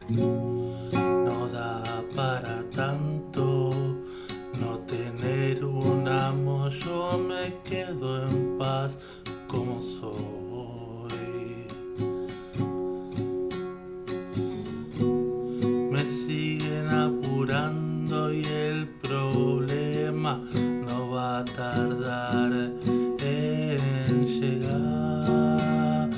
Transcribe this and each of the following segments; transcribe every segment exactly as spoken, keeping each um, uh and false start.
No da para tanto no tener un amo, yo me quedo en paz como soy. Me siguen apurando y el problema no va a tardar en llegar.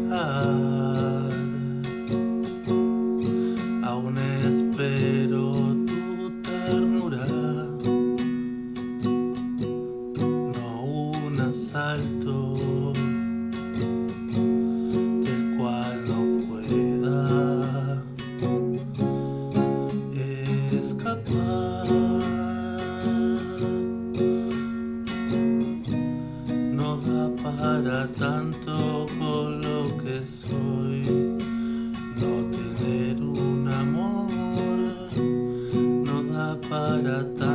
Aún espero tu ternura, no un asalto del cual no pueda escapar. No da para tanto con lo que soy, no tener un amor, no da para tanto.